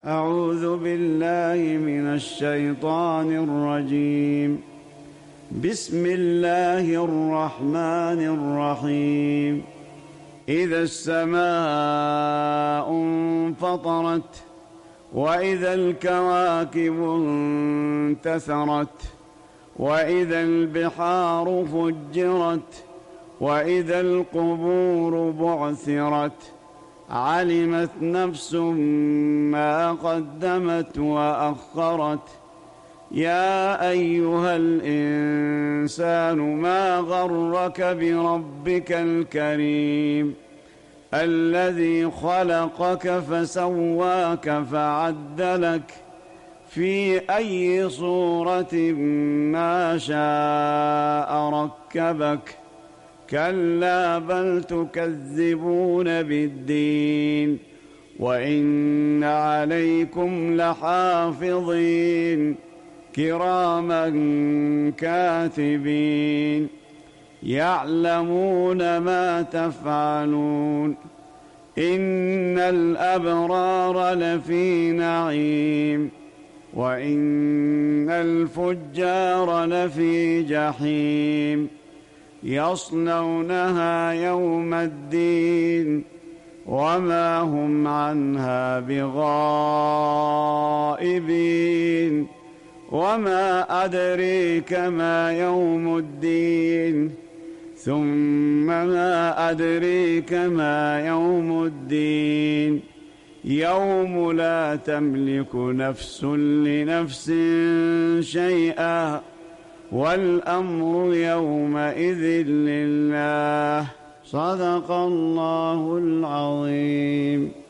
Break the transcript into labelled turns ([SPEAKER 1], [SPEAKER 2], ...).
[SPEAKER 1] أعوذ بالله من الشيطان الرجيم. بسم الله الرحمن الرحيم. إذا السماء انفطرت وإذا الكواكب انتثرت وإذا البحار فجرت وإذا القبور بعثرت علمت نفس ما قدمت وأخرت. يا أيها الإنسان ما غرك بربك الكريم الذي خلقك فسواك فعدلك في أي صورة ما شاء ركبك. كلا بل تكذبون بالدين وإن عليكم لحافظين كراما كاتبين يعلمون ما تفعلون. إن الأبرار لفي نعيم وإن الفجار لفي جحيم يصلونها يوم الدين وما هم عنها بغائبين. وما أدريك ما يوم الدين ثم ما أدريك ما يوم الدين يوم لا تملك نفس لنفس شيئا والأمر يومئذ لله. صدق الله العظيم.